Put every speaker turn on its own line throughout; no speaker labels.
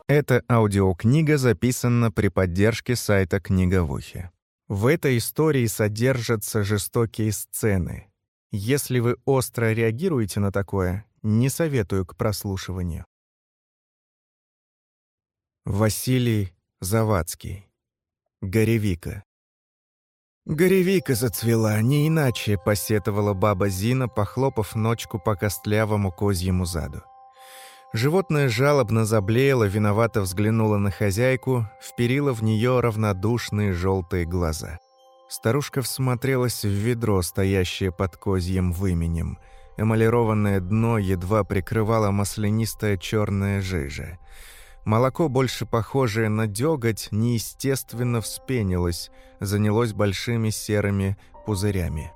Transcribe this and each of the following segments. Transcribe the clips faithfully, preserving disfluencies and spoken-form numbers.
Эта аудиокнига записана при поддержке сайта «Книга в ухе». В этой истории содержатся жестокие сцены. Если вы остро реагируете на такое, не советую к прослушиванию. Василий Завадский. Горевика. «Горевика зацвела, не иначе», — посетовала баба Зина, похлопав ночку по костлявому козьему заду. Животное жалобно заблеяло, виновато взглянуло на хозяйку, вперило в нее равнодушные желтые глаза. Старушка всмотрелась в ведро, стоящее под козьим выменем. Эмалированное дно едва прикрывало маслянистая черная жижа. Молоко, больше похожее на деготь, неестественно вспенилось, занялось большими серыми пузырями.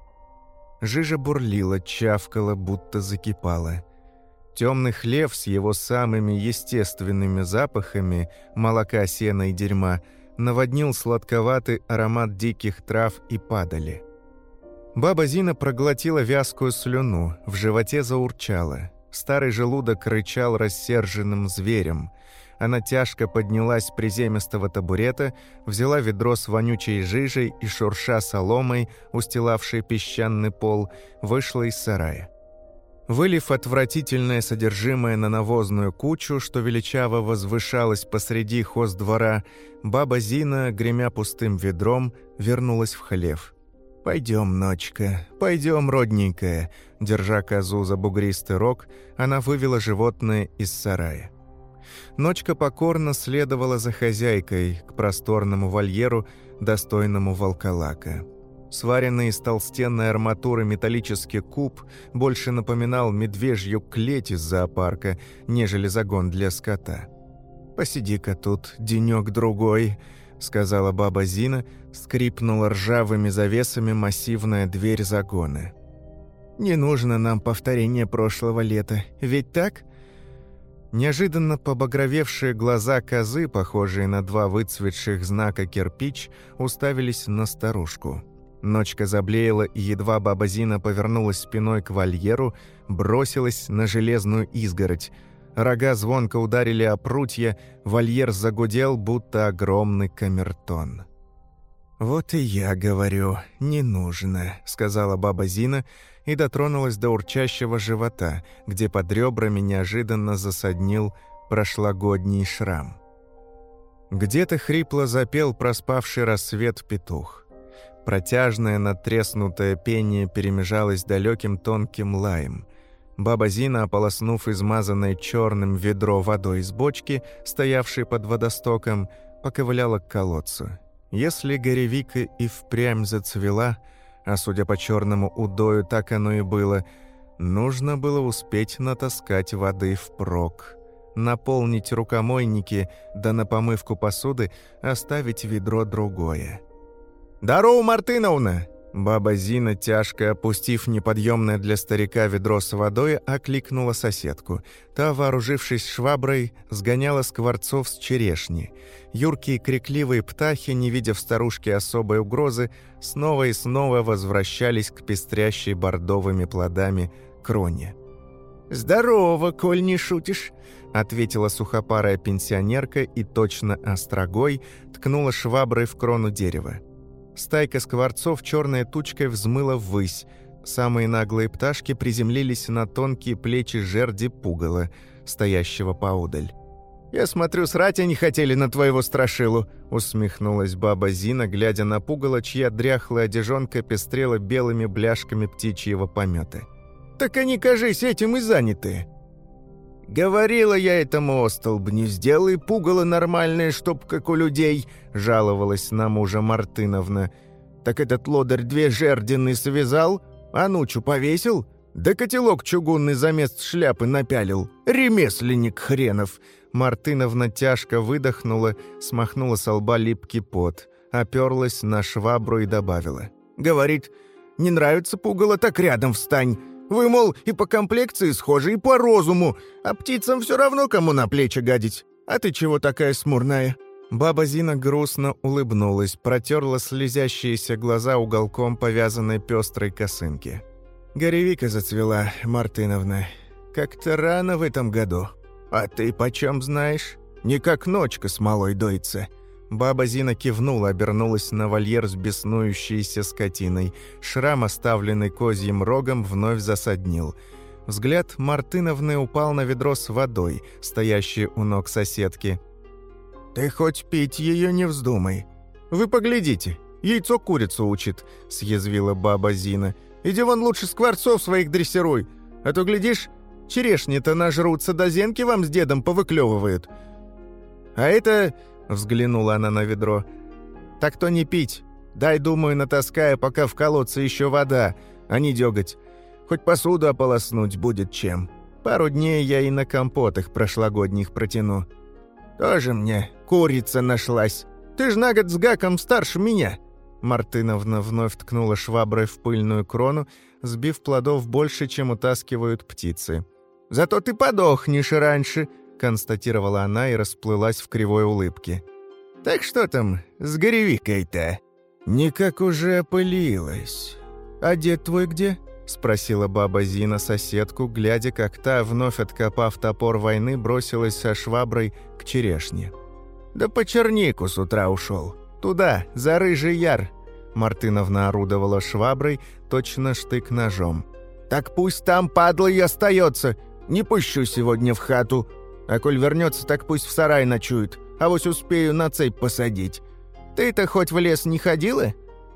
Жижа бурлила, чавкала, будто закипала. Темный хлев с его самыми естественными запахами молока, сена и дерьма наводнил сладковатый аромат диких трав и падали. Баба Зина проглотила вязкую слюну, в животе заурчала. Старый желудок рычал рассерженным зверем. Она тяжко поднялась с приземистого табурета, взяла ведро с вонючей жижей и, шурша соломой, устилавшей песчаный пол, вышла из сарая. Вылив отвратительное содержимое на навозную кучу, что величаво возвышалась посреди хоздвора, баба Зина, гремя пустым ведром, вернулась в хлев. «Пойдем, ночка, пойдем, родненькая», — держа козу за бугристый рог, она вывела животное из сарая. Ночка покорно следовала за хозяйкой к просторному вольеру, достойному волколака. Сваренный из толстенной арматуры металлический куб больше напоминал медвежью клеть из зоопарка, нежели загон для скота. «Посиди-ка тут денек-другой», — сказала баба Зина, скрипнула ржавыми завесами массивная дверь загона. «Не нужно нам повторение прошлого лета, ведь так?» Неожиданно побагровевшие глаза козы, похожие на два выцветших знака кирпич, уставились на старушку. Ночка заблеяла, и едва баба Зина повернулась спиной к вольеру, бросилась на железную изгородь. Рога звонко ударили о прутья, вольер загудел, будто огромный камертон. «Вот и я говорю, не нужно», — сказала баба Зина и дотронулась до урчащего живота, где под ребрами неожиданно засаднил прошлогодний шрам. Где-то хрипло запел проспавший рассвет петух. Протяжное надтреснутое пение перемежалось далеким тонким лаем. Баба Зина, ополоснув измазанное черным ведро водой из бочки, стоявшей под водостоком, поковыляла к колодцу. Если горевика и впрямь зацвела, а судя по черному удою, так оно и было, нужно было успеть натаскать воды впрок, наполнить рукомойники, да на помывку посуды оставить ведро другое. «Дароу, Мартыновна!» Баба Зина, тяжко опустив неподъемное для старика ведро с водой, окликнула соседку. Та, вооружившись шваброй, сгоняла скворцов с черешни. Юркие крикливые птахи, не видя в старушке особой угрозы, снова и снова возвращались к пестрящей бордовыми плодами кроне. «Здорово, коль не шутишь», — ответила сухопарая пенсионерка и точно острогой ткнула шваброй в крону дерева. Стайка скворцов черной тучкой взмыла ввысь. Самые наглые пташки приземлились на тонкие плечи жерди пугала, стоящего поодаль. «Я смотрю, срать они хотели на твоего страшилу», — усмехнулась баба Зина, глядя на пугало, чья дряхлая одежонка пестрела белыми бляшками птичьего помета. «Так они, кажись, этим и заняты». «Говорила я этому остолбню, сделай пугало нормальное, чтоб как у людей», — жаловалась на мужа Мартыновна. «Так этот лодырь две жердины связал, а нучу повесил, да котелок чугунный замест шляпы напялил. Ремесленник хренов». Мартыновна тяжко выдохнула, смахнула со лба липкий пот, оперлась на швабру и добавила. «Говорит, не нравится пугало, так рядом встань. Вы, мол, и по комплекции схожи, и по розуму, а птицам все равно, кому на плечи гадить. А ты чего такая смурная?» Баба Зина грустно улыбнулась, протерла слезящиеся глаза уголком повязанной пестрой косынки. «Горевика зацвела, Мартыновна. Как-то рано в этом году. А ты почем знаешь?» Не как ночка смолой доится». Баба Зина кивнула, обернулась на вольер с беснующейся скотиной. Шрам, оставленный козьим рогом, вновь засаднил. Взгляд Мартыновны упал на ведро с водой, стоящее у ног соседки. «Ты хоть пить ее не вздумай. Вы поглядите, яйцо курицу учит», — съязвила баба Зина. «Иди вон лучше скворцов своих дрессируй, а то, глядишь, черешни-то нажрутся, да зенки вам с дедом повыклевывают. А это...» — взглянула она на ведро. «Так то не пить. Дай, думаю, натаскаю, пока в колодце еще вода, а не деготь. Хоть посуду ополоснуть будет чем. Пару дней я и на компотах прошлогодних протяну. Тоже мне курица нашлась. Ты ж на год с гаком старше меня». Мартыновна вновь ткнула шваброй в пыльную крону, сбив плодов больше, чем утаскивают птицы. «Зато ты подохнешь раньше», — констатировала она и расплылась в кривой улыбке. «Так что там с горевикой-то?» «Никак уже опылилась. А дед твой где?» — спросила баба Зина соседку, глядя, как та, вновь откопав топор войны, бросилась со шваброй к черешне. «Да по чернику с утра ушел. Туда, за Рыжий Яр». Мартыновна орудовала шваброй, точно штык-ножом. «Так пусть там, падла, и остается. Не пущу сегодня в хату. А коль вернется, так пусть в сарай ночует. А вось успею на цепь посадить. Ты-то хоть в лес не ходила?»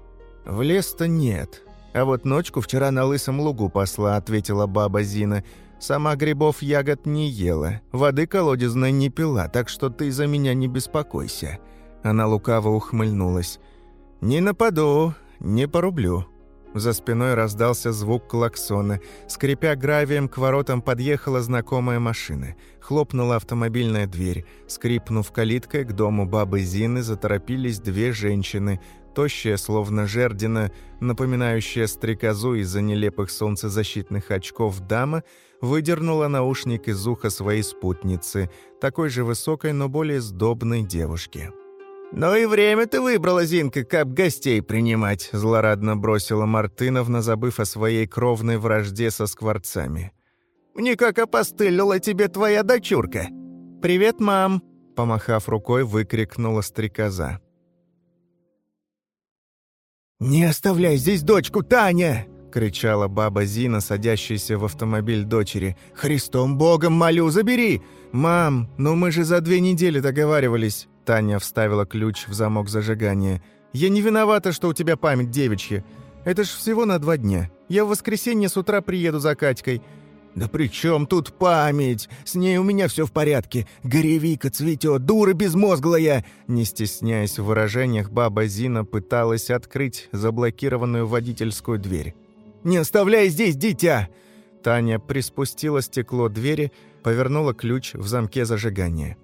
«В лес-то нет. А вот ночку вчера на лысом лугу пасла», — ответила баба Зина. «Сама грибов ягод не ела, воды колодезной не пила, так что ты за меня не беспокойся». Она лукаво ухмыльнулась. «Не нападу, не порублю». За спиной раздался звук клаксона. Скрипя гравием, к воротам подъехала знакомая машина. Хлопнула автомобильная дверь. Скрипнув калиткой, к дому бабы Зины заторопились две женщины. Тощая, словно жердина, напоминающая стрекозу из-за нелепых солнцезащитных очков дама, выдернула наушник из уха своей спутницы, такой же высокой, но более сдобной девушки. «Ну и время ты выбрала, Зинка, как гостей принимать», — злорадно бросила Мартыновна, забыв о своей кровной вражде со скворцами. «Мне как опостылила тебе твоя дочурка». «Привет, мам», — помахав рукой, выкрикнула стрекоза. «Не оставляй здесь дочку, Таня!» — кричала баба Зина, садящаяся в автомобиль дочери. «Христом Богом молю, забери!» «Мам, ну мы же за две недели договаривались!» Таня вставила ключ в замок зажигания. «Я не виновата, что у тебя память девичья. Это ж всего на два дня. Я в воскресенье с утра приеду за Катькой». «Да при чем тут память? С ней у меня все в порядке. Горевика цветет, дура безмозглая!» Не стесняясь в выражениях, баба Зина пыталась открыть заблокированную водительскую дверь. «Не оставляй здесь дитя!» Таня приспустила стекло двери, повернула ключ в замке зажигания.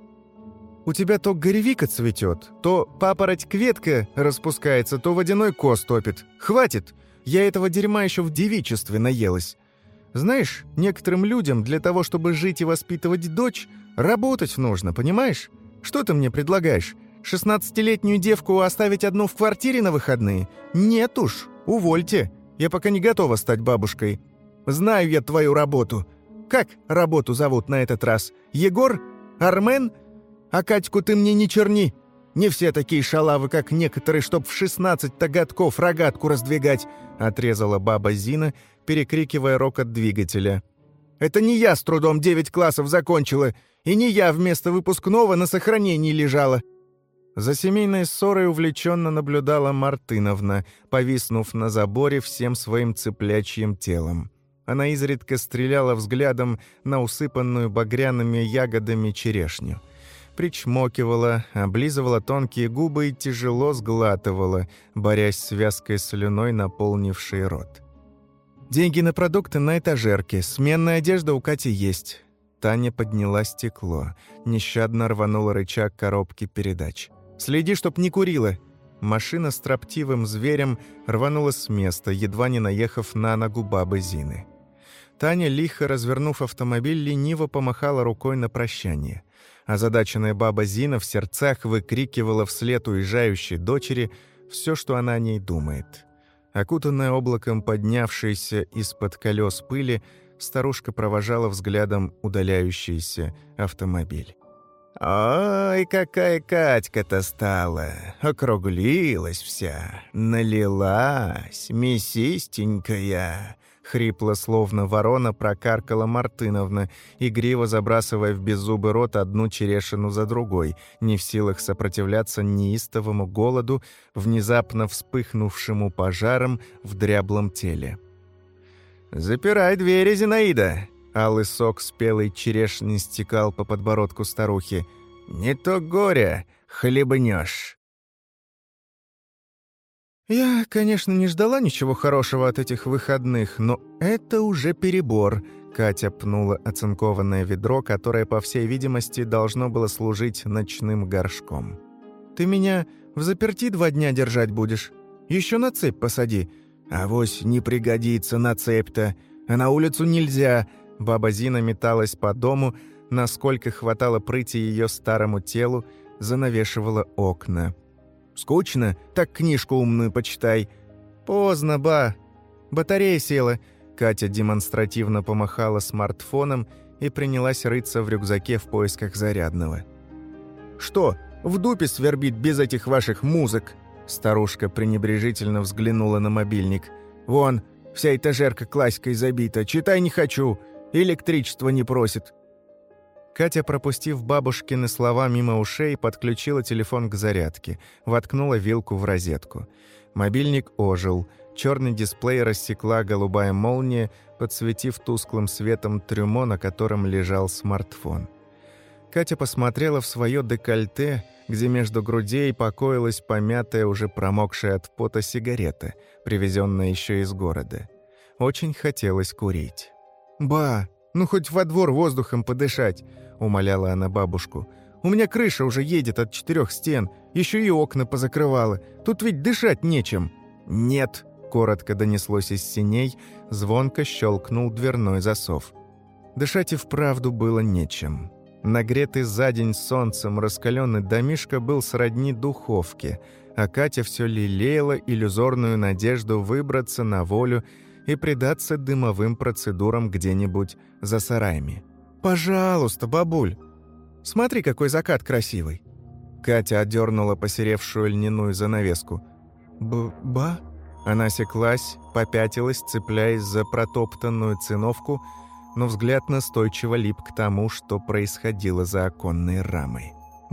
«У тебя то горевика цветет, то папороть-кветка распускается, то водяной коз топит. Хватит! Я этого дерьма еще в девичестве наелась. Знаешь, некоторым людям для того, чтобы жить и воспитывать дочь, работать нужно, понимаешь? Что ты мне предлагаешь? шестнадцатилетнюю девку оставить одну в квартире на выходные? Нет уж, увольте. Я пока не готова стать бабушкой. Знаю я твою работу. Как работу зовут на этот раз? Егор? Армен? А Катьку ты мне не черни. Не все такие шалавы, как некоторые, чтоб в шестнадцать-то годков рогатку раздвигать», — отрезала баба Зина, перекрикивая рокот двигателя. «Это не я с трудом девять классов закончила, и не я вместо выпускного на сохранении лежала». За семейной ссорой увлеченно наблюдала Мартыновна, повиснув на заборе всем своим цыплячьим телом. Она изредка стреляла взглядом на усыпанную багряными ягодами черешню. Причмокивала, облизывала тонкие губы и тяжело сглатывала, борясь с вязкой слюной, наполнившей рот. «Деньги на продукты на этажерке, сменная одежда у Кати есть». Таня подняла стекло, нещадно рванула рычаг коробки передач. «Следи, чтоб не курила». Машина с строптивым зверем рванула с места, едва не наехав на ногу бабы Зины. Таня, лихо развернув автомобиль, лениво помахала рукой на прощание. Озадаченная баба Зина в сердцах выкрикивала вслед уезжающей дочери все, что она о ней думает. Окутанная облаком поднявшейся из-под колес пыли, старушка провожала взглядом удаляющийся автомобиль. Ой, какая Катька-то стала! Округлилась вся, налилась, мясистенькая!» Хрипло, словно ворона, прокаркала Мартыновна, игриво забрасывая в беззубый рот одну черешину за другой, не в силах сопротивляться неистовому голоду, внезапно вспыхнувшему пожаром в дряблом теле. «Запирай двери, Зинаида!» Алый сок спелой черешни стекал по подбородку старухи. «Не то горе хлебнешь!» «Я, конечно, не ждала ничего хорошего от этих выходных, но это уже перебор», — Катя пнула оцинкованное ведро, которое, по всей видимости, должно было служить ночным горшком. «Ты меня в заперти два дня держать будешь? Еще на цепь посади. Авось не пригодится на цепь-то, а на улицу нельзя». Баба Зина металась по дому, насколько хватало прыти ее старому телу, занавешивала окна. «Скучно? Так книжку умную почитай». «Поздно, ба. Батарея села». Катя демонстративно помахала смартфоном и принялась рыться в рюкзаке в поисках зарядного. «Что, в дупе свербит без этих ваших музык?» Старушка пренебрежительно взглянула на мобильник. «Вон, вся этажерка классикой забита. Читай не хочу. Электричество не просит». Катя, пропустив бабушкины слова мимо ушей, подключила телефон к зарядке, воткнула вилку в розетку. Мобильник ожил. Черный дисплей рассекла голубая молния, подсветив тусклым светом трюмо, на котором лежал смартфон. Катя посмотрела в свое декольте, где между грудей покоилась помятая, уже промокшая от пота сигарета, привезенная еще из города. Очень хотелось курить. «Ба, ну хоть во двор воздухом подышать», — умоляла она бабушку. «У меня крыша уже едет от четырех стен, еще и окна позакрывала. Тут ведь дышать нечем». «Нет», — коротко донеслось из синей, звонко щелкнул дверной засов. Дышать и вправду было нечем. Нагретый за день солнцем раскаленный домишко был сродни духовке, а Катя все лелеяла иллюзорную надежду выбраться на волю и предаться дымовым процедурам где-нибудь за сараями. «Пожалуйста, бабуль, смотри, какой закат красивый!» Катя отдернула посеревшую льняную занавеску. «Б-ба?» Она осеклась, попятилась, цепляясь за протоптанную циновку, но взгляд настойчиво лип к тому, что происходило за оконной рамой.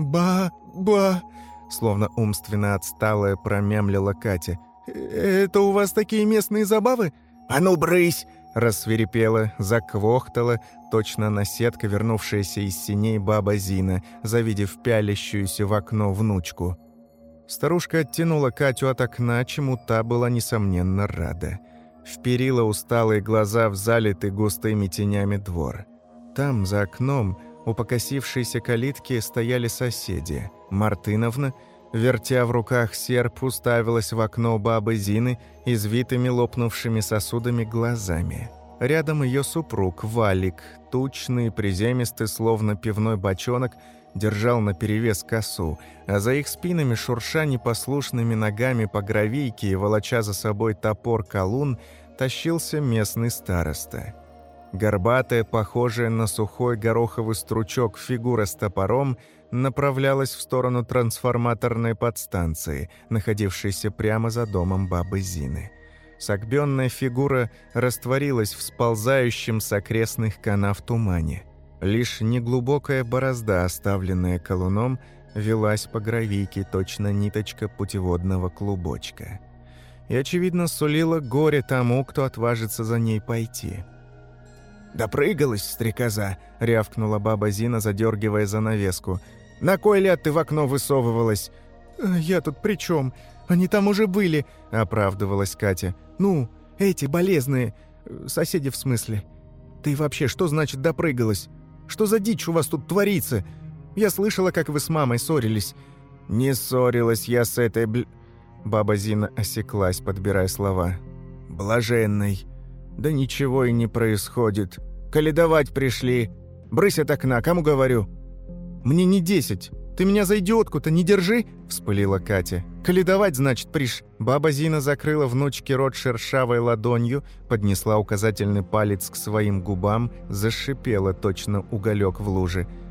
«Ба-ба!» Словно умственно отсталая промямлила Катя. «Это у вас такие местные забавы?» «А ну, брысь!» рассвирепела, заквохтала, точно наседка, вернувшаяся из синей баба Зина, завидев пялящуюся в окно внучку. Старушка оттянула Катю от окна, чему та была, несомненно, рада. Вперила усталые глаза в залитый густыми тенями двор. Там, за окном, у покосившейся калитки стояли соседи. Мартыновна, вертя в руках серп, уставилась в окно бабы Зины извитыми лопнувшими сосудами глазами. Рядом ее супруг, Валик, тучный, приземистый, словно пивной бочонок, держал наперевес косу, а за их спинами, шурша непослушными ногами по гравийке и волоча за собой топор-колун, тащился местный староста. Горбатая, похожая на сухой гороховый стручок фигура с топором направлялась в сторону трансформаторной подстанции, находившейся прямо за домом бабы Зины. Согбенная фигура растворилась в сползающем с окрестных канав тумане. Лишь неглубокая борозда, оставленная колуном, велась по гравийке, точно ниточка путеводного клубочка. И, очевидно, сулила горе тому, кто отважится за ней пойти. «Допрыгалась, стрекоза!» — рявкнула баба Зина, задергивая занавеску. «На кой ляд ты в окно высовывалась?» «Я тут при чем? Они там уже были!» — оправдывалась Катя. «Ну, эти болезные, соседи в смысле. Ты вообще что значит допрыгалась? Что за дичь у вас тут творится? Я слышала, как вы с мамой ссорились». «Не ссорилась я с этой бл...» Баба Зина осеклась, подбирая слова. «Блаженной. Да ничего и не происходит. Каледовать пришли. Брысь от окна, кому говорю?» «Мне не десять. Ты меня за идиотку-то не держи!» — вспылила Катя. «Каледовать, значит, приш...» Баба Зина закрыла внучке рот шершавой ладонью, поднесла указательный палец к своим губам, зашипела точно уголек в луже.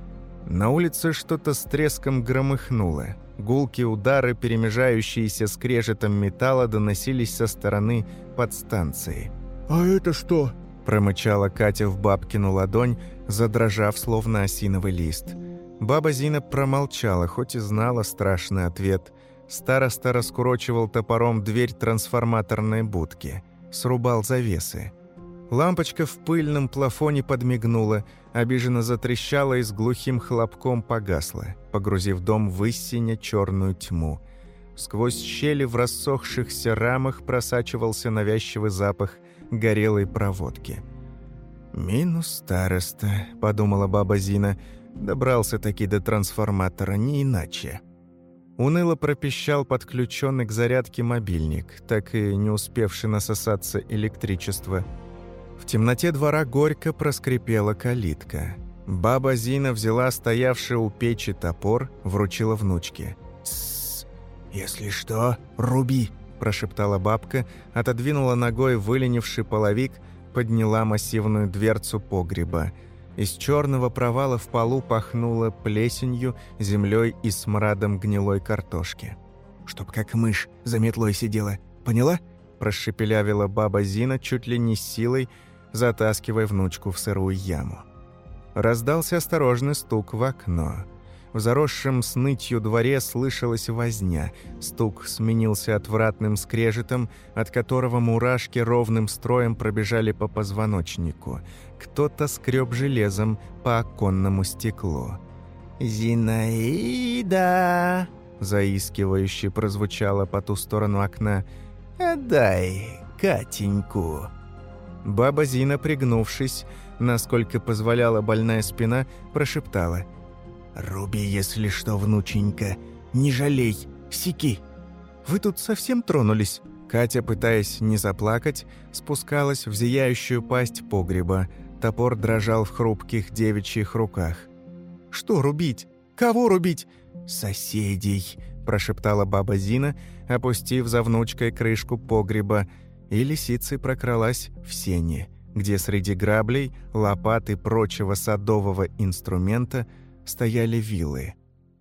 На улице что-то с треском громыхнуло. Гулкие удары, перемежающиеся скрежетом металла, доносились со стороны подстанции.
«А это что?»
– промычала Катя в бабкину ладонь, задрожав, словно осиновый лист. Баба Зина промолчала, хоть и знала страшный ответ. Староста раскурочивал топором дверь трансформаторной будки. Срубал завесы. Лампочка в пыльном плафоне подмигнула, обиженно затрещала и с глухим хлопком погасла, погрузив дом в истине черную тьму. Сквозь щели в рассохшихся рамах просачивался навязчивый запах горелой проводки. «Минус староста», — подумала баба Зина, — добрался-таки до трансформатора, не иначе. Уныло пропищал подключенный к зарядке мобильник, так и не успевший насосаться электричество. В темноте двора горько проскрипела калитка. Баба Зина взяла стоявший у печи топор, вручила внучке.
«Тссс, если что, руби», –
прошептала бабка, отодвинула ногой выленивший половик, подняла массивную дверцу погреба. Из черного провала в полу пахнуло плесенью, землей и смрадом гнилой картошки.
«Чтоб как мышь за метлой сидела, поняла?»
– прошепелявила баба Зина чуть ли не с силой, затаскивая внучку в сырую яму. Раздался осторожный стук в окно. В заросшем снытью дворе слышалась возня. Стук сменился отвратным скрежетом, от которого мурашки ровным строем пробежали по позвоночнику. Кто-то скреб железом по оконному стеклу.
«Зинаида!» –
заискивающе прозвучало по ту сторону окна.
«Отдай Катеньку!»
Баба Зина, пригнувшись, насколько позволяла больная спина, прошептала:
«Руби, если что, внученька, не жалей, секи!»
«Вы тут совсем тронулись?» Катя, пытаясь не заплакать, спускалась в зияющую пасть погреба. Топор дрожал в хрупких девичьих руках. «Что рубить? Кого рубить?»
«Соседей!»
– прошептала баба Зина, опустив за внучкой крышку погреба, и лисицей прокралась в сени, где среди граблей, лопат и прочего садового инструмента стояли вилы.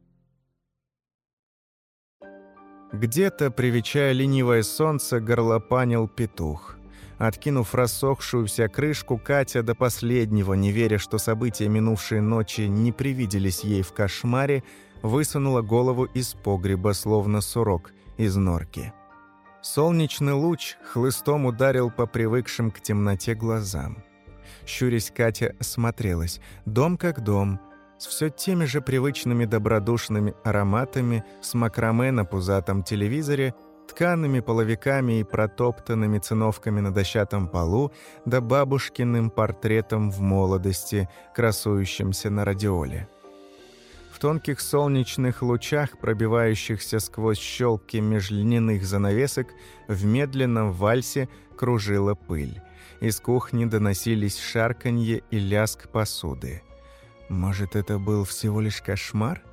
Где-то, привечая ленивое солнце, горлопанил петух. Откинув рассохшуюся крышку, Катя до последнего, не веря, что события минувшей ночи не привиделись ей в кошмаре, высунула голову из погреба, словно сурок из норки. Солнечный луч хлыстом ударил по привыкшим к темноте глазам. Щурясь, Катя осмотрелась. Дом как дом, с все теми же привычными добродушными ароматами, с макраме на пузатом телевизоре, ткаными половиками и протоптанными циновками на дощатом полу, да бабушкиным портретом в молодости, красующимся на радиоле. В тонких солнечных лучах, пробивающихся сквозь щелки меж льняных занавесок, в медленном вальсе кружила пыль. Из кухни доносились шарканье и лязг посуды. Может, это был всего лишь кошмар?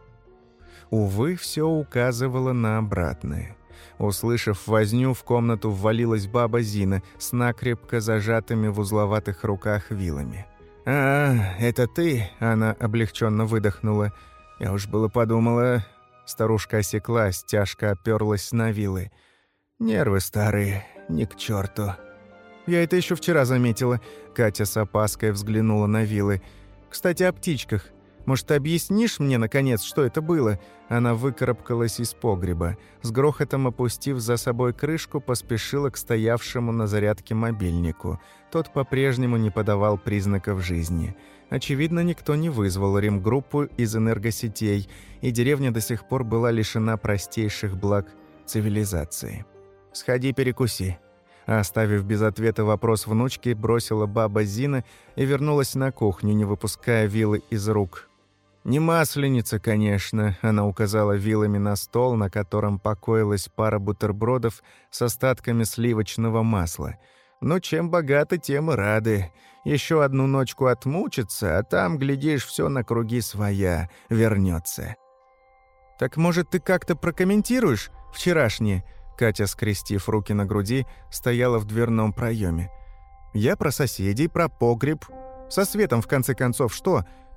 Увы, все указывало на обратное. Услышав возню, в комнату ввалилась баба Зина с накрепко зажатыми в узловатых руках вилами. «А, это ты?» – она облегченно выдохнула. «Я уж было подумала...» Старушка осеклась, тяжко оперлась на вилы. «Нервы старые, ни к черту». «Я это еще вчера заметила». Катя с опаской взглянула на вилы. «Кстати, о птичках. Может, объяснишь мне, наконец, что это было?» Она выкарабкалась из погреба. С грохотом опустив за собой крышку, поспешила к стоявшему на зарядке мобильнику. Тот по-прежнему не подавал признаков жизни. Очевидно, никто не вызвал ремгруппу из энергосетей, и деревня до сих пор была лишена простейших благ цивилизации. «Сходи перекуси». Оставив без ответа вопрос внучки, бросила баба Зина и вернулась на кухню, не выпуская вилы из рук. «Не масленица, конечно», — она указала вилами на стол, на котором покоилась пара бутербродов с остатками сливочного масла. «Но чем богаты, тем и рады. Еще одну ночку отмучиться, а там, глядишь, все на круги своя вернется». «Так, может, ты как-то прокомментируешь вчерашнее?» Катя, скрестив руки на груди, стояла в дверном проеме. «Я про соседей, про погреб. Со светом, в конце концов, что?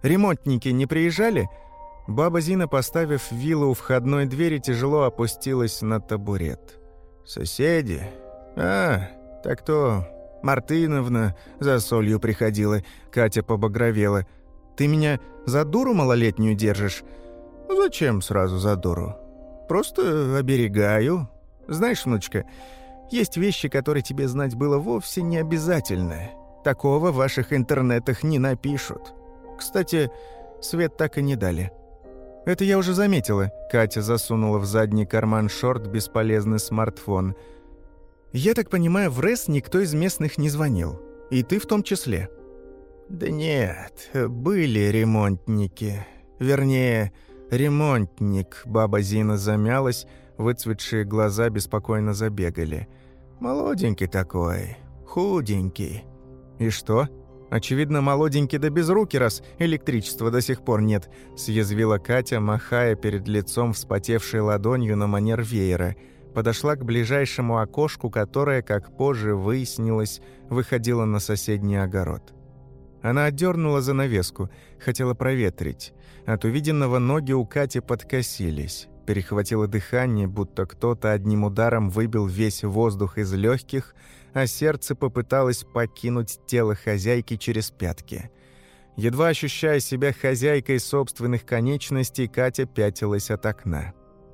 Ремонтники не приезжали?» Баба Зина, поставив вилу у входной двери, тяжело опустилась на табурет. «Соседи? А, так то Мартыновна за солью приходила». Катя побагровела. «Ты меня за дуру малолетнюю держишь?» «Зачем сразу за дуру? Просто оберегаю. Знаешь, внучка, есть вещи, которые тебе знать было вовсе не обязательно. Такого в ваших интернетах не напишут. Кстати, свет так и не дали». «Это я уже заметила», — Катя засунула в задний карман шорт бесполезный смартфон. «Я так понимаю, в РЭС никто из местных не звонил. И ты в том числе». «Да нет, были ремонтники. Вернее, ремонтник», — баба Зина замялась, выцветшие глаза беспокойно забегали. «Молоденький такой, худенький». «И что? Очевидно, молоденький да без руки, раз электричества до сих пор нет», — съязвила Катя, махая перед лицом вспотевшей ладонью на манер веера. Подошла к ближайшему окошку, которое, как позже выяснилось, выходило на соседний огород. Она отдернула занавеску, хотела проветрить. От увиденного ноги у Кати подкосились. Перехватило дыхание, будто кто-то одним ударом выбил весь воздух из легких, а сердце попыталось покинуть тело хозяйки через пятки. Едва ощущая себя хозяйкой собственных конечностей, Катя пятилась от окна.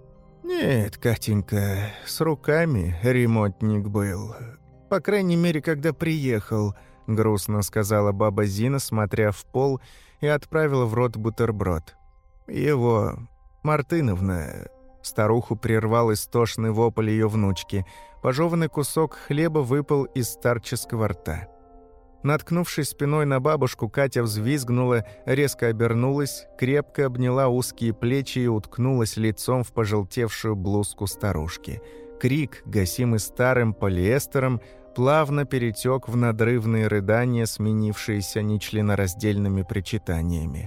«Нет, Катенька, с руками ремонтник был. По крайней мере, когда приехал», — грустно сказала баба Зина, смотря в пол, и отправила в рот бутерброд. «Его Мартыновна...» Старуху прервал истошный вопль ее внучки. Пожеванный кусок хлеба выпал из старческого рта. Наткнувшись спиной на бабушку, Катя взвизгнула, резко обернулась, крепко обняла узкие плечи и уткнулась лицом в пожелтевшую блузку старушки. Крик, гасимый старым полиэстером, плавно перетек в надрывные рыдания, сменившиеся нечленораздельными причитаниями.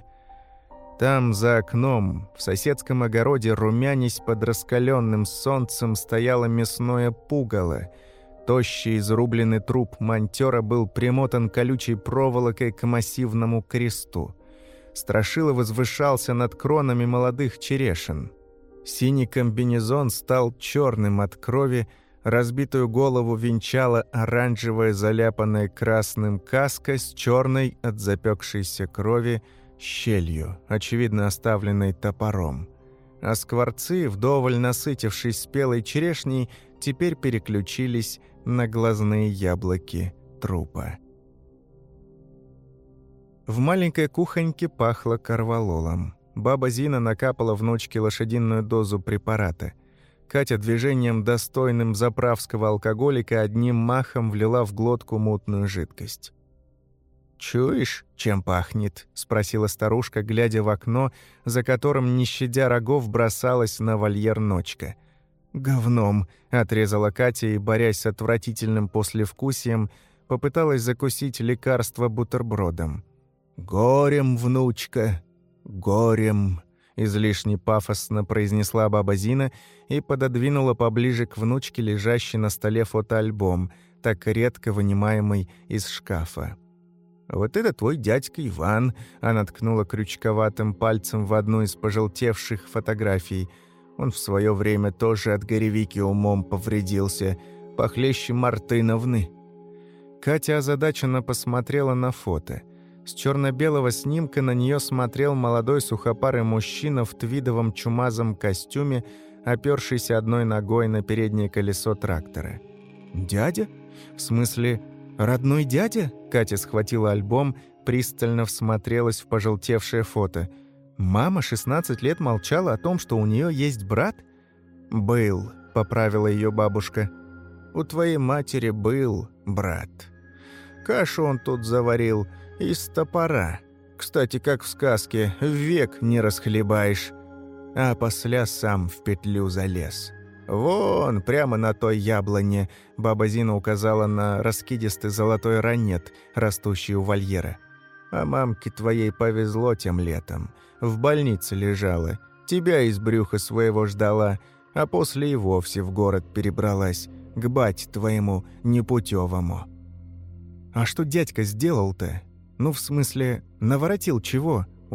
Там, за окном, в соседском огороде, румянясь под раскаленным солнцем, стояло мясное пугало. Тощий изрубленный труп монтера был примотан колючей проволокой к массивному кресту. Страшила возвышался над кронами молодых черешин. Синий комбинезон стал черным от крови, разбитую голову венчала оранжевая, заляпанная красным каска с черной от запекшейся крови щелью, очевидно оставленной топором. А скворцы, вдоволь насытившись спелой черешней, теперь переключились на глазные яблоки трупа. В маленькой кухоньке пахло корвалолом. Баба Зина накапала внучке лошадиную дозу препарата. Катя движением, достойным заправского алкоголика, одним махом влила в глотку мутную жидкость. «Чуешь, чем пахнет?» — спросила старушка, глядя в окно, за которым, не щадя рогов, бросалась на вольер ночка. «Говном», — отрезала Катя и, борясь с отвратительным послевкусием, попыталась закусить лекарство бутербродом. «Горем, внучка, горем», — излишне пафосно произнесла баба Зина и пододвинула поближе к внучке лежащий на столе фотоальбом, так редко вынимаемый из шкафа. «Вот это твой дядька Иван», — она ткнула крючковатым пальцем в одну из пожелтевших фотографий. Он в свое время тоже от горевики умом повредился, похлеще Мартыновны. Катя озадаченно посмотрела на фото. С черно-белого снимка на нее смотрел молодой сухопарый мужчина в твидовом чумазом костюме, опершийся одной ногой на переднее колесо трактора. «Дядя? В смысле, родной дядя?» Катя схватила альбом, пристально всмотрелась в пожелтевшее фото. «Мама шестнадцать лет молчала о том, что у нее есть брат?» «Был», — поправила ее бабушка. «У твоей матери был брат. Кашу он тут заварил из топора. Кстати, как в сказке, век не расхлебаешь. А после сам в петлю залез. Вон, прямо на той яблоне», — баба Зина указала на раскидистый золотой ранет, растущий у вольера. «А мамке твоей повезло тем летом. В больнице лежала, тебя из брюха своего ждала, а после и вовсе в город перебралась, к бате твоему непутевому». «А что дядька сделал-то? Ну, в смысле, наворотил чего?» —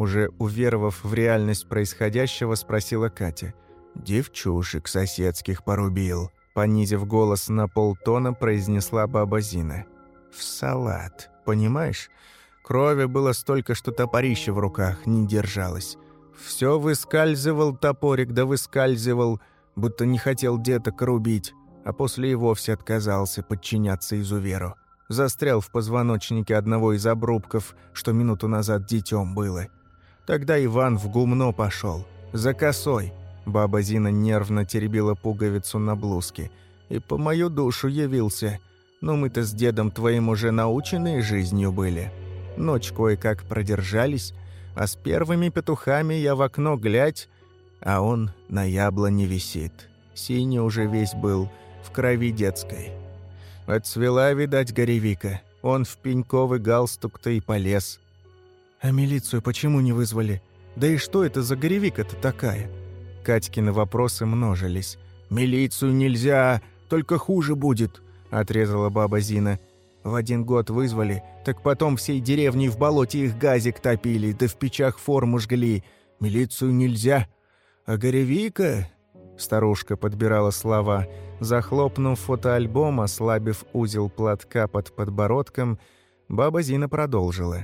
Уже уверовав в реальность происходящего, спросила Катя.
«Девчушек соседских порубил»,
— понизив голос на полтона, произнесла баба Зина.
«В салат, понимаешь? Крови было столько, что топорище в руках не держалось. Все выскальзывал топорик, да выскальзывал, будто не хотел деток рубить, а после и вовсе отказался подчиняться изуверу. Застрял в позвоночнике одного из обрубков, что минуту назад детем было. Тогда Иван в гумно пошел, за косой».
Баба Зина нервно теребила пуговицу на блузке.
«И по мою душу явился. Но мы-то с дедом твоим уже наученные жизнью были. Ночь кое-как продержались, а с первыми петухами я в окно глядь, а он на яблоне висит. Синий уже весь был, в крови детской. Отцвела, видать, горевика. Он в пеньковый галстук-то и полез».
«А милицию почему не вызвали? Да и что это за горевика-то такая?»
Катькины вопросы множились. «Милицию нельзя, только хуже будет», — отрезала баба Зина. «В один год вызвали, так потом всей деревней в болоте их газик топили, да в печах форму жгли. Милицию нельзя. А горевика...»
Старушка подбирала слова. Захлопнув фотоальбом, ослабив узел платка под подбородком, баба Зина продолжила.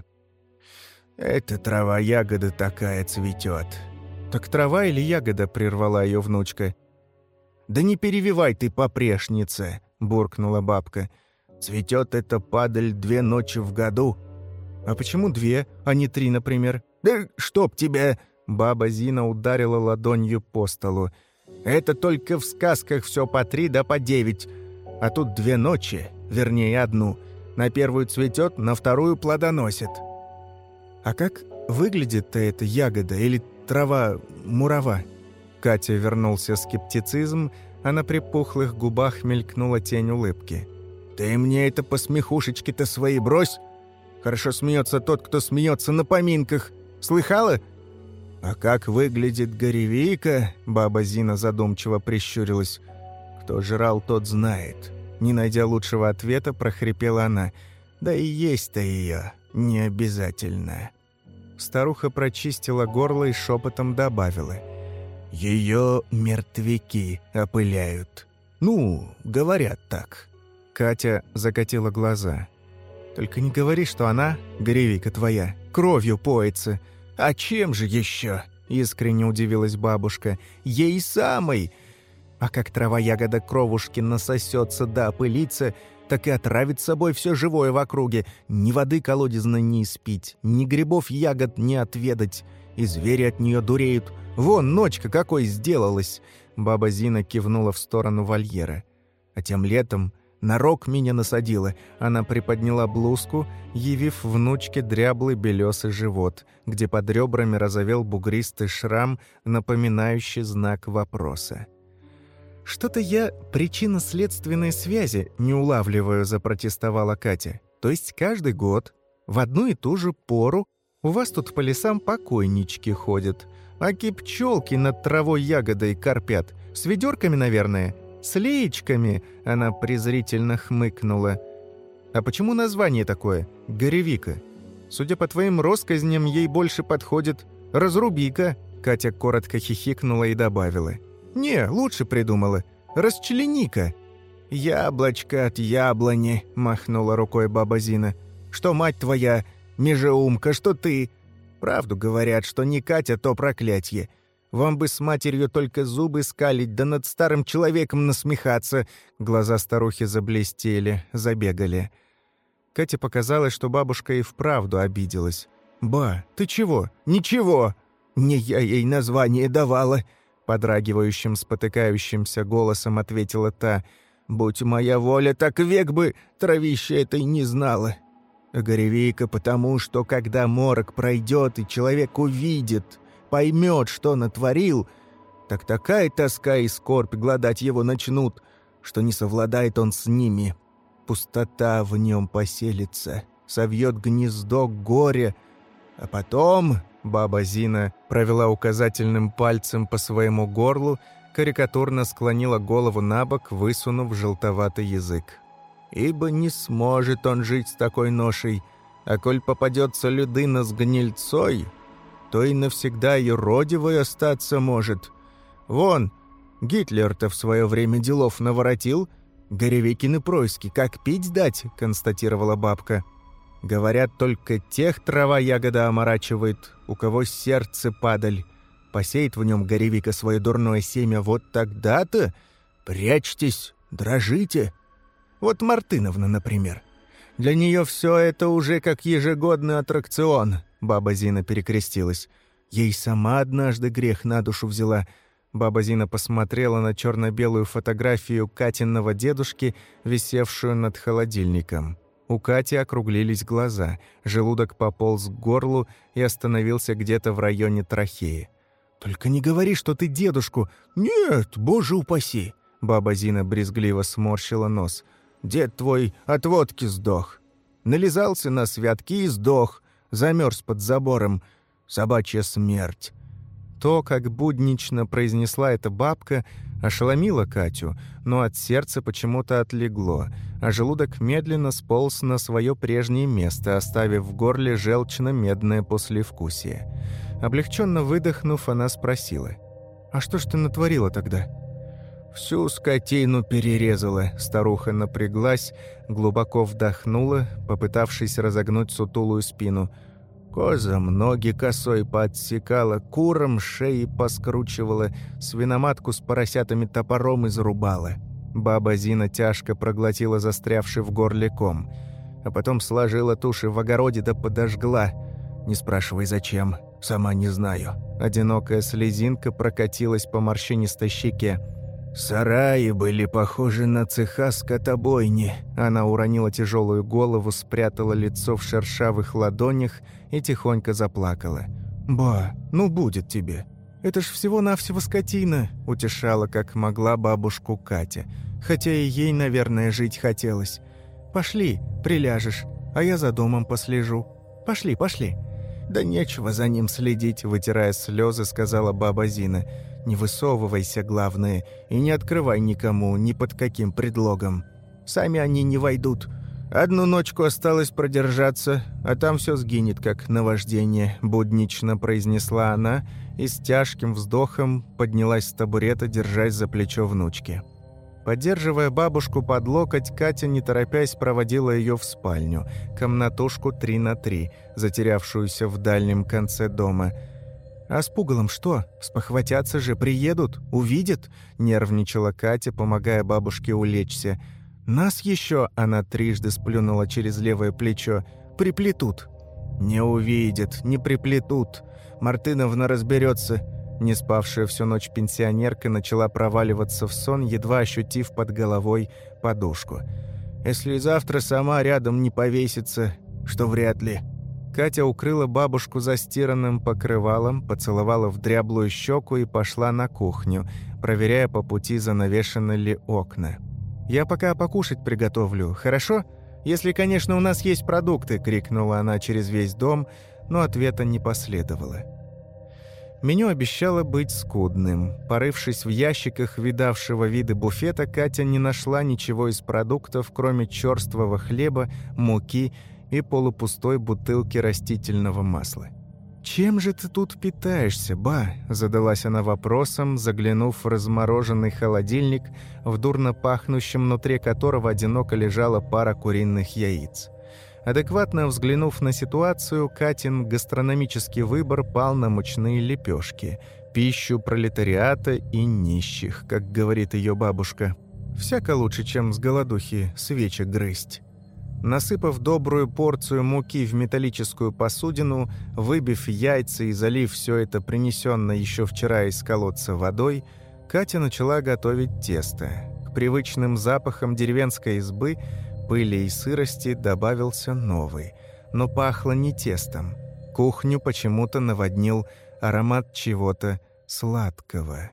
«Эта трава-ягода такая цветет».
«Так трава или ягода?» — прервала ее внучка.
«Да не перевивай ты, попрешница!» — буркнула бабка. «Цветет эта падаль две ночи в году».
«А почему две, а не три, например?»
«Да чтоб тебя...»
— баба Зина ударила ладонью по столу.
«Это только в сказках все по три да по девять. А тут две ночи, вернее одну. На первую цветет, на вторую плодоносит».
«А как выглядит-то эта ягода или трава мурава?» Катя вернулся скептицизм, а на припухлых губах мелькнула тень улыбки.
«Ты мне это по смехушечке-то свои брось. Хорошо смеется тот, кто смеется на поминках. Слыхала? А как выглядит горевика?» Баба Зина задумчиво прищурилась. «Кто жрал, тот знает».
Не найдя лучшего ответа, прохрипела она.
«Да и есть-то ее не обязательно».
Старуха прочистила горло и шепотом добавила.
«Ее мертвяки опыляют. Ну, говорят так».
Катя закатила глаза. «Только не говори, что она, горевика твоя, кровью поется».
«А чем же еще?»
— искренне удивилась бабушка.
«Ей самой!
А как трава-ягода кровушки насосется да опылится, так и отравит собой все живое в округе. Ни воды колодезной не испить, ни грибов ягод не отведать. И звери от нее дуреют. Вон, ночка какой сделалась!» Баба Зина кивнула в сторону вольера. «А тем летом на рог меня насадила». Она приподняла блузку, явив внучке дряблый белесый живот, где под ребрами разовел бугристый шрам, напоминающий знак вопроса. «Что-то я причинно-следственной связи не улавливаю», — запротестовала Катя. «То есть каждый год, в одну и ту же пору, у вас тут по лесам покойнички ходят, аки пчелки над травой ягодой корпят, с ведерками, наверное, с леечками», — она презрительно хмыкнула. «А почему название такое? Горевика. Судя по твоим россказням, ей больше подходит разрубика», — Катя коротко хихикнула и добавила. «Не, лучше придумала. Расчленика».
«Яблочко от яблони», — махнула рукой баба Зина. «Что мать твоя, межеумка, что ты. Правду говорят, что не Катя, то проклятье. Вам бы с матерью только зубы скалить, да над старым человеком насмехаться».
Глаза старухи заблестели, забегали. Кате показалось, что бабушка и вправду обиделась. «Ба, ты чего?»
«Ничего. Не я ей название давала», —
подрагивающим, спотыкающимся голосом ответила та.
«Будь моя воля, так век бы травище этой не знала. Горевика потому, что когда морок пройдет и человек увидит, поймет, что натворил, так такая тоска и скорбь гладать его начнут, что не совладает он с ними. Пустота в нем поселится, совьет гнездо горя, а потом...»
Баба Зина провела указательным пальцем по своему горлу, карикатурно склонила голову на бок, высунув желтоватый язык.
«Ибо не сможет он жить с такой ношей, а коль попадется людина с гнильцой, то и навсегда юродивой остаться может. Вон, Гитлер-то в свое время делов наворотил. Горевикины происки, как пить дать, констатировала бабка. Говорят, только тех трава ягода оморачивает, у кого сердце падаль. Посеет в нем горевика свое дурное семя, вот тогда-то прячьтесь, дрожите. Вот Мартыновна, например. Для нее все это уже как ежегодный аттракцион. Баба Зина перекрестилась. Ей сама однажды грех на душу взяла. Баба Зина посмотрела на черно-белую фотографию Катиного дедушки, висевшую над холодильником. У Кати округлились глаза, желудок пополз к горлу и остановился где-то в районе трахеи. «Только не говори, что ты дедушку!» «Нет, боже упаси!» Баба Зина брезгливо сморщила нос. «Дед твой от водки сдох. Нализался на святки и сдох. Замерз под забором. Собачья смерть». То, как буднично произнесла эта бабка, ошеломило Катю, но от сердца почему-то отлегло, а желудок медленно сполз на свое прежнее место, оставив в горле желчно-медное послевкусие. Облегченно выдохнув, она спросила: «А что ж ты натворила тогда?» «Всю скотину перерезала», — старуха напряглась, глубоко вдохнула, попытавшись разогнуть сутулую спину. Козам ноги косой подсекала, курам шеи поскручивала, свиноматку с поросятами топором изрубала. Баба Зина тяжко проглотила застрявший в горле ком, а потом сложила туши в огороде да подожгла. Не спрашивай, зачем, сама не знаю. Одинокая слезинка прокатилась по морщинистой щеке. «Сараи были похожи на цеха скотобойни». Она уронила тяжелую голову, спрятала лицо в шершавых ладонях и тихонько заплакала. «Ба, ну будет тебе. Это ж всего-навсего скотина», — утешала как могла бабушку Катя. Хотя и ей, наверное, жить хотелось. «Пошли, приляжешь, а я за домом послежу. Пошли, пошли». «Да нечего за ним следить», — вытирая слезы, сказала баба Зина. «Не высовывайся, главное, и не открывай никому, ни под каким предлогом. Сами они не войдут. Одну ночку осталось продержаться, а там все сгинет, как наваждение», — буднично произнесла она и с тяжким вздохом поднялась с табурета, держась за плечо внучки. Поддерживая бабушку под локоть, Катя, не торопясь, проводила ее в спальню, комнатушку три на три, затерявшуюся в дальнем конце дома. «А с пугалом что? Спохватятся же, приедут, увидят?» — нервничала Катя, помогая бабушке улечься. «Нас еще», — она трижды сплюнула через левое плечо, — «приплетут». «Не увидят, не приплетут. Мартыновна разберется». Не спавшая всю ночь пенсионерка начала проваливаться в сон, едва ощутив под головой подушку. «Если завтра сама рядом не повесится, что вряд ли». Катя укрыла бабушку застиранным покрывалом, поцеловала в дряблую щеку и пошла на кухню, проверяя по пути, занавешены ли окна. «Я пока покушать приготовлю, хорошо? Если, конечно, у нас есть продукты», — крикнула она через весь дом, но ответа не последовало. Меню обещало быть скудным. Порывшись в ящиках видавшего виды буфета, Катя не нашла ничего из продуктов, кроме черствого хлеба, муки и полупустой бутылки растительного масла. «Чем же ты тут питаешься, ба?» – задалась она вопросом, заглянув в размороженный холодильник, в дурно пахнущем внутри которого одиноко лежала пара куриных яиц. Адекватно взглянув на ситуацию, Катин гастрономический выбор пал на мучные лепешки, пищу пролетариата и нищих, как говорит ее бабушка. Всяко лучше, чем с голодухи свечи грызть. Насыпав добрую порцию муки в металлическую посудину, выбив яйца и залив все это принесенное еще вчера из колодца водой, Катя начала готовить тесто. К привычным запахам деревенской избы, пыли и сырости добавился новый, но пахло не тестом. Кухню почему-то наводнил аромат чего-то сладкого.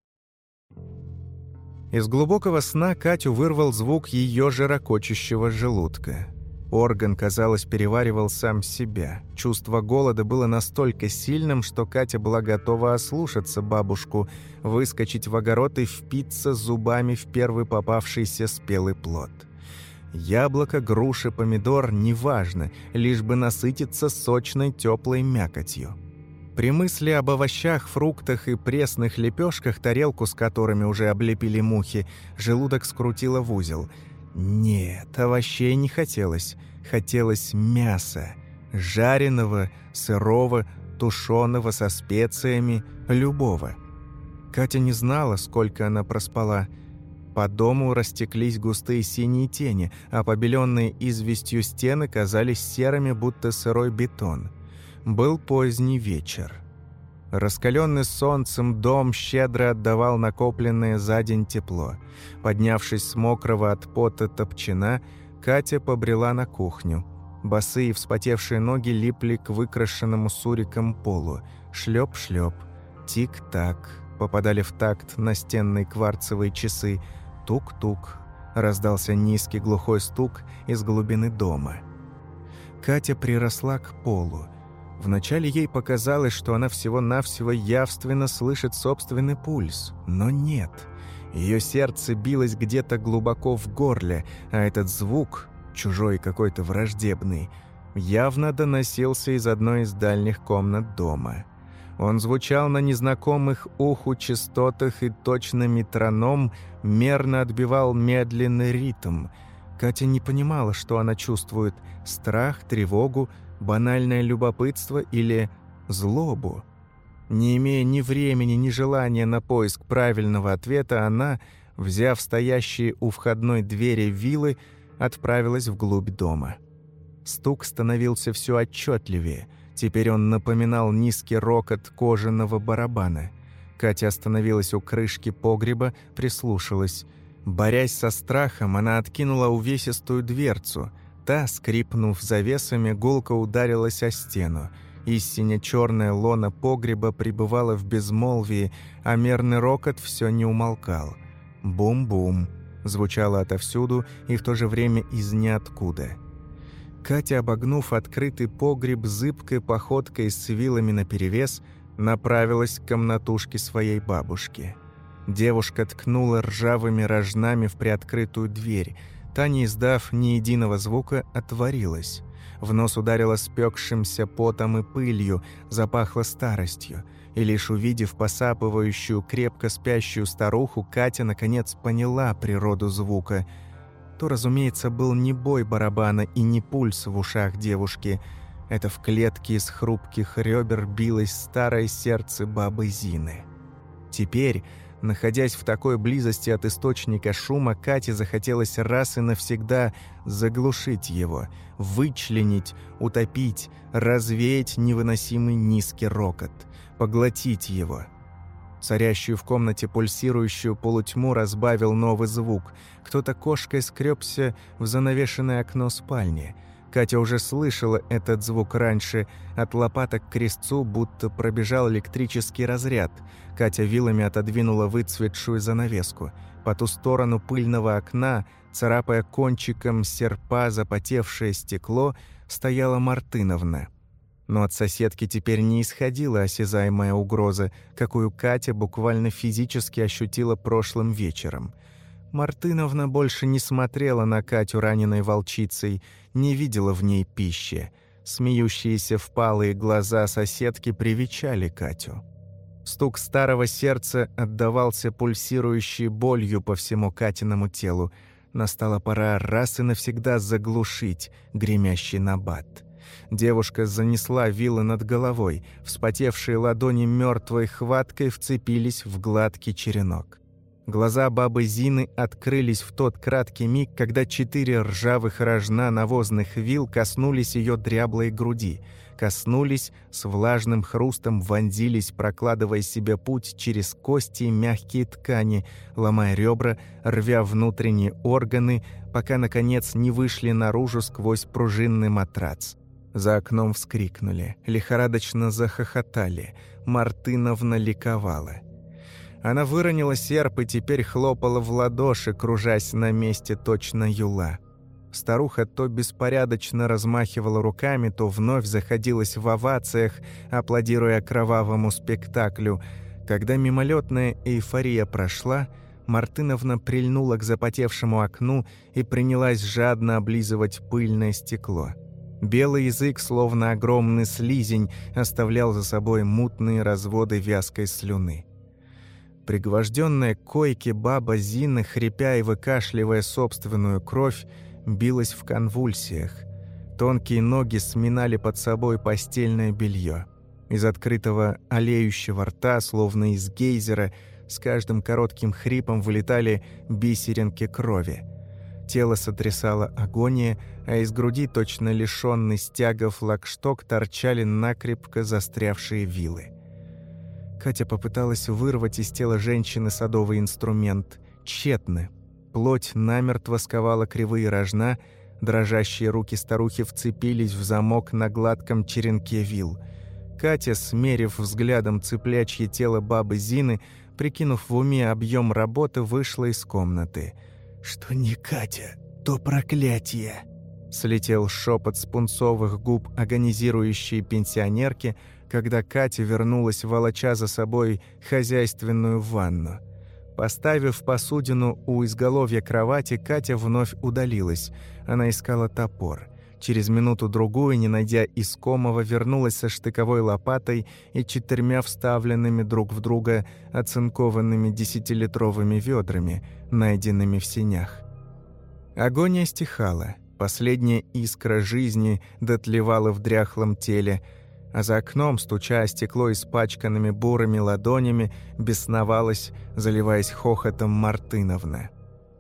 Из глубокого сна Катю вырвал звук ее же ракочущего желудка. Орган, казалось, переваривал сам себя. Чувство голода было настолько сильным, что Катя была готова ослушаться бабушку, выскочить в огород и впиться зубами в первый попавшийся спелый плод. Яблоко, груша, помидор – неважно, лишь бы насытиться сочной теплой мякотью.
При мысли об овощах, фруктах и пресных лепешках, тарелку с которыми уже облепили мухи, желудок скрутило в узел. Нет, овощей не хотелось. Хотелось мяса. Жареного, сырого, тушеного со специями, любого. Катя не знала, сколько она проспала. По дому растеклись густые синие тени, а побеленные известью стены казались серыми, будто сырой бетон. Был поздний вечер. Раскаленный солнцем дом щедро отдавал накопленное за день тепло. Поднявшись с мокрого от пота топчина, Катя побрела на кухню. Босые вспотевшие ноги липли к выкрашенному суриком полу. Шлеп-шлеп, тик-так, попадали в такт настенные кварцевые часы. Тук-тук, раздался низкий глухой стук из глубины дома. Катя приросла к полу. Вначале ей показалось, что она всего-навсего явственно слышит собственный пульс, но нет. Ее сердце билось где-то глубоко в горле, а этот звук, чужой и какой-то враждебный, явно доносился из одной из дальних комнат дома. Он звучал на незнакомых уху частотах и точно метроном мерно отбивал медленный ритм. Катя не понимала, что она чувствует – страх, тревогу, банальное любопытство или злобу. Не имея ни времени, ни желания на поиск правильного ответа, она, взяв стоящие у входной двери вилы, отправилась вглубь дома. Стук становился все отчетливее. Теперь он напоминал низкий рокот кожаного барабана. Катя остановилась у крышки погреба, прислушалась. Борясь со страхом, она откинула увесистую дверцу. Та, скрипнув завесами, гулко ударилась о стену. Истинно черная лона погреба пребывала в безмолвии, а мерный рокот все не умолкал. «Бум-бум» звучало отовсюду и в то же время из ниоткуда. Катя, обогнув открытый погреб зыбкой походкой с вилами наперевес, направилась к комнатушке своей бабушки. Девушка ткнула ржавыми рожнами в приоткрытую дверь. Та, не издав ни единого звука, отворилась. В нос ударило спекшимся потом и пылью, запахло старостью. И лишь увидев посапывающую, крепко спящую старуху, Катя наконец поняла природу звука. То, разумеется, был не бой барабана и не пульс в ушах девушки. Это в клетке из хрупких ребер билось старое сердце бабы Зины. Теперь, находясь в такой близости от источника шума, Кате захотелось раз и навсегда заглушить его, вычленить, утопить, развеять невыносимый низкий рокот, поглотить его. Царящую в комнате пульсирующую полутьму разбавил новый звук. Кто-то кошкой скребся в занавешенное окно спальни. Катя уже слышала этот звук раньше. От лопаток к крестцу будто пробежал электрический разряд. Катя вилами отодвинула выцветшую занавеску. По ту сторону пыльного окна, царапая кончиком серпа запотевшее стекло, стояла Мартыновна. Но от соседки теперь не исходила осязаемая угроза, какую Катя буквально физически ощутила прошлым вечером. Мартыновна больше не смотрела на Катю раненой волчицей, не видела в ней пищи. Смеющиеся впалые глаза соседки привечали Катю. Стук старого сердца отдавался пульсирующей болью по всему Катиному телу. Настала пора раз и навсегда заглушить гремящий набат. Девушка занесла вилы над головой, вспотевшие ладони мертвой хваткой вцепились в гладкий черенок. Глаза бабы Зины открылись в тот краткий миг, когда четыре ржавых рожна навозных вил коснулись ее дряблой груди. Коснулись, с влажным хрустом вонзились, прокладывая себе путь через кости и мягкие ткани, ломая ребра, рвя внутренние органы, пока, наконец, не вышли наружу сквозь пружинный матрац. За окном вскрикнули, лихорадочно захохотали. Мартыновна ликовала. Она выронила серп и теперь хлопала в ладоши, кружась на месте точно юла. Старуха то беспорядочно размахивала руками, то вновь заходилась в овациях, аплодируя кровавому спектаклю. Когда мимолетная эйфория прошла, Мартыновна прильнула к запотевшему окну и принялась жадно облизывать пыльное стекло. Белый язык, словно огромный слизень, оставлял за собой мутные разводы вязкой слюны. Пригвожденная к койке баба Зина, хрипя и выкашливая собственную кровь, билась в конвульсиях. Тонкие ноги сминали под собой постельное белье. Из открытого олеющего рта, словно из гейзера, с каждым коротким хрипом вылетали бисеринки крови. Тело сотрясало агония, а из груди, точно лишённый стяга флагшток, торчали накрепко застрявшие вилы. Катя попыталась вырвать из тела женщины садовый инструмент. Тщетно. Плоть намертво сковала кривые рожна, дрожащие руки старухи вцепились в замок на гладком черенке вил. Катя, смерив взглядом цыплячье тело бабы Зины, прикинув в уме объем работы, вышла из комнаты.
«Что не Катя, то проклятие!»
Слетел шепот с пунцовых губ агонизирующей пенсионерки, когда Катя вернулась, волоча за собой хозяйственную ванну. Поставив посудину у изголовья кровати, Катя вновь удалилась. Она искала топор. Через минуту-другую, не найдя искомого, вернулась со штыковой лопатой и четырьмя вставленными друг в друга оцинкованными десятилитровыми ведрами, найденными в сенях. Агония стихала, последняя искра жизни дотлевала в дряхлом теле, а за окном, стуча о стекло испачканными бурыми ладонями, бесновалась, заливаясь хохотом, Мартыновна.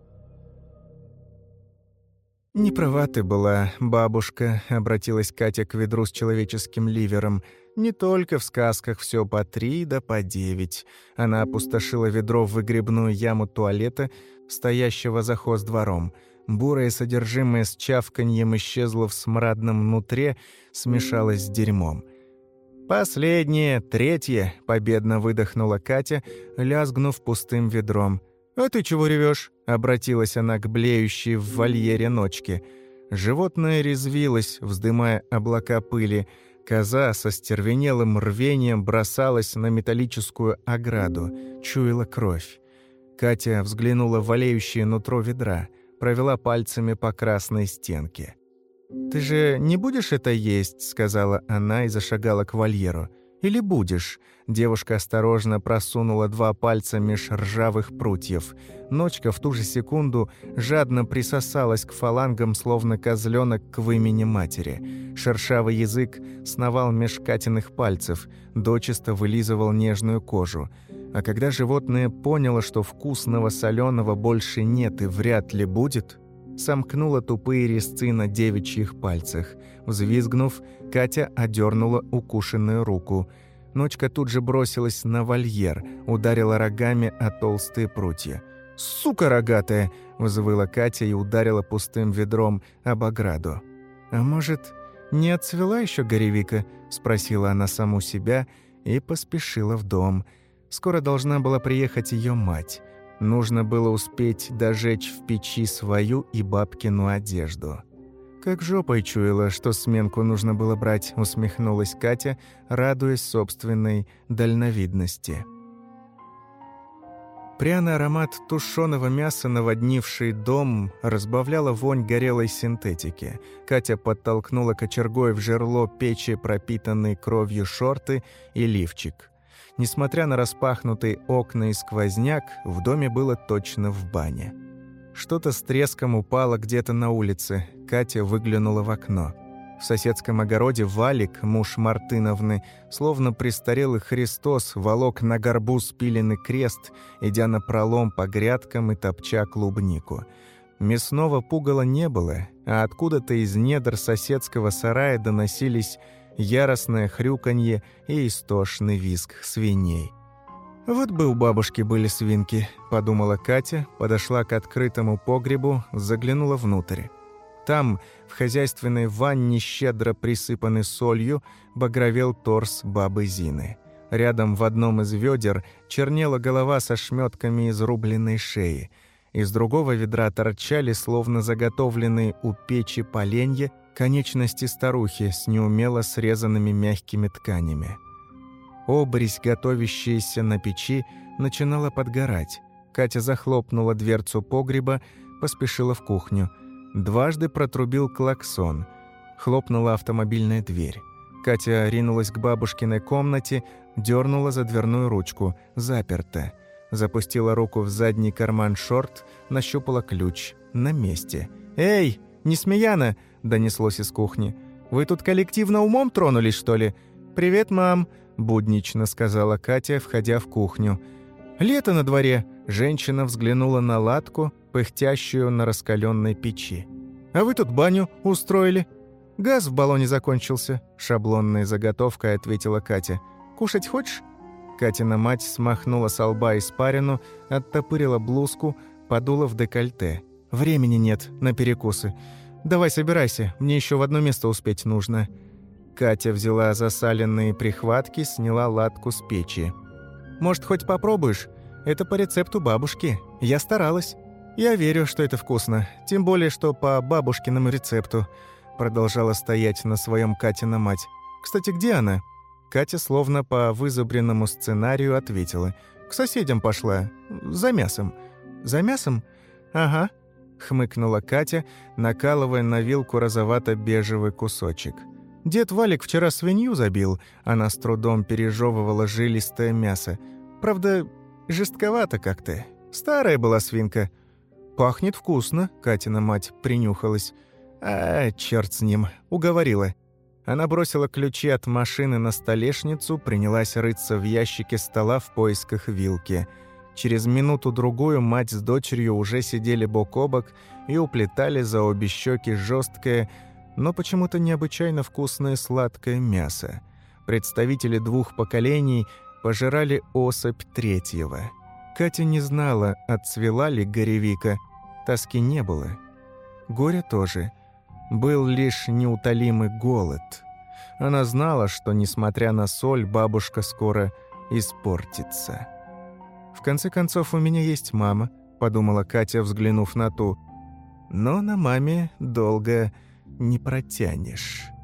«Не права ты была, бабушка», — обратилась Катя к ведру с человеческим ливером. «Не только в сказках все по три да по девять». Она опустошила ведро в выгребную яму туалета, стоящего за хоздвором. Бурое содержимое с чавканьем исчезло в смрадном нутре, смешалось с дерьмом. «Последнее, третье», — победно выдохнула Катя, лязгнув пустым ведром. «А ты чего ревешь?» — обратилась она к блеющей в вольере ночке. Животное резвилось, вздымая облака пыли. Коза со стервенелым рвением бросалась на металлическую ограду, чуяла кровь. Катя взглянула в олеющее нутро ведра, провела пальцами по красной стенке. «Ты же не будешь это есть?» — сказала она и зашагала к вольеру. «Или будешь?» Девушка осторожно просунула два пальца меж ржавых прутьев. Ночка в ту же секунду жадно присосалась к фалангам, словно козленок к вымени матери. Шершавый язык сновал меж Катиных пальцев, дочисто вылизывал нежную кожу. А когда животное поняло, что вкусного соленого больше нет и вряд ли будет, сомкнула тупые резцы на девичьих пальцах. Взвизгнув, Катя одернула укушенную руку. Ночка тут же бросилась на вольер, ударила рогами о толстые прутья. «Сука рогатая!» — взвыла Катя и ударила пустым ведром об ограду. «А может, не отцвела еще горевика?» — спросила она саму себя и поспешила в дом. Скоро должна была приехать ее мать. Нужно было успеть дожечь в печи свою и бабкину одежду. «Как жопой чуяла, что сменку нужно было брать», — усмехнулась Катя, радуясь собственной дальновидности. Пряный аромат тушеного мяса, наводнивший дом, разбавляла вонь горелой синтетики. Катя подтолкнула кочергой в жерло печи пропитанные кровью шорты и лифчик. Несмотря на распахнутые окна и сквозняк, в доме было точно в бане. Что-то с треском упало где-то на улице. Катя выглянула в окно. В соседском огороде Валик, муж Мартыновны, словно престарелый Христос, волок на горбу спиленный крест, идя напролом по грядкам и топча клубнику. Мясного пугала не было, а откуда-то из недр соседского сарая доносились яростное хрюканье и истошный визг свиней. «Вот бы у бабушки были свинки», — подумала Катя, подошла к открытому погребу, заглянула внутрь. Там, в хозяйственной ванне, щедро присыпанной солью, багровел торс бабы Зины. Рядом в одном из ведер чернела голова со шметками изрубленной шеи. Из другого ведра торчали, словно заготовленные у печи поленья, конечности старухи с неумело срезанными мягкими тканями. Обрезь, готовящаяся на печи, начинала подгорать. Катя захлопнула дверцу погреба, поспешила в кухню. Дважды протрубил клаксон. Хлопнула автомобильная дверь. Катя ринулась к бабушкиной комнате, дернула за дверную ручку. Заперто. Запустила руку в задний карман шорт, нащупала ключ. На месте. «Эй, Несмеяна!» – донеслось из кухни. «Вы тут коллективно умом тронулись, что ли?» «Привет, мам!» – буднично сказала Катя, входя в кухню. «Лето на дворе!» – женщина взглянула на латку, пыхтящую на раскаленной печи. «А вы тут баню устроили?» «Газ в баллоне закончился», – шаблонной заготовкой ответила Катя. «Кушать хочешь?» Катина мать смахнула со лба испарину, оттопырила блузку, подула в декольте. «Времени нет на перекусы. Давай собирайся, мне еще в одно место успеть нужно». Катя взяла засаленные прихватки, сняла латку с печи. «Может, хоть попробуешь? Это по рецепту бабушки. Я старалась. Я верю, что это вкусно. Тем более, что по бабушкиному рецепту». Продолжала стоять на своем Катина мать. «Кстати, где она?» Катя словно по вызубренному сценарию ответила. «К соседям пошла. За мясом». «За мясом? Ага», — хмыкнула Катя, накалывая на вилку розовато-бежевый кусочек. «Дед Валик вчера свинью забил». Она с трудом пережевывала жилистое мясо. «Правда, жестковато как-то. Старая была свинка». «Пахнет вкусно», — Катина мать принюхалась. «А, черт с ним», — уговорила. Она бросила ключи от машины на столешницу, принялась рыться в ящике стола в поисках вилки. Через минуту-другую мать с дочерью уже сидели бок о бок и уплетали за обе щеки жесткое, но почему-то необычайно вкусное сладкое мясо. Представители двух поколений пожирали особь третьего. Катя не знала, отцвела ли горевика. Тоски не было. Горя тоже. Был лишь неутолимый голод. Она знала, что, несмотря на соль, бабушка скоро испортится. «В конце концов, у меня есть мама», — подумала Катя, взглянув на ту. «Но на маме долго не протянешь».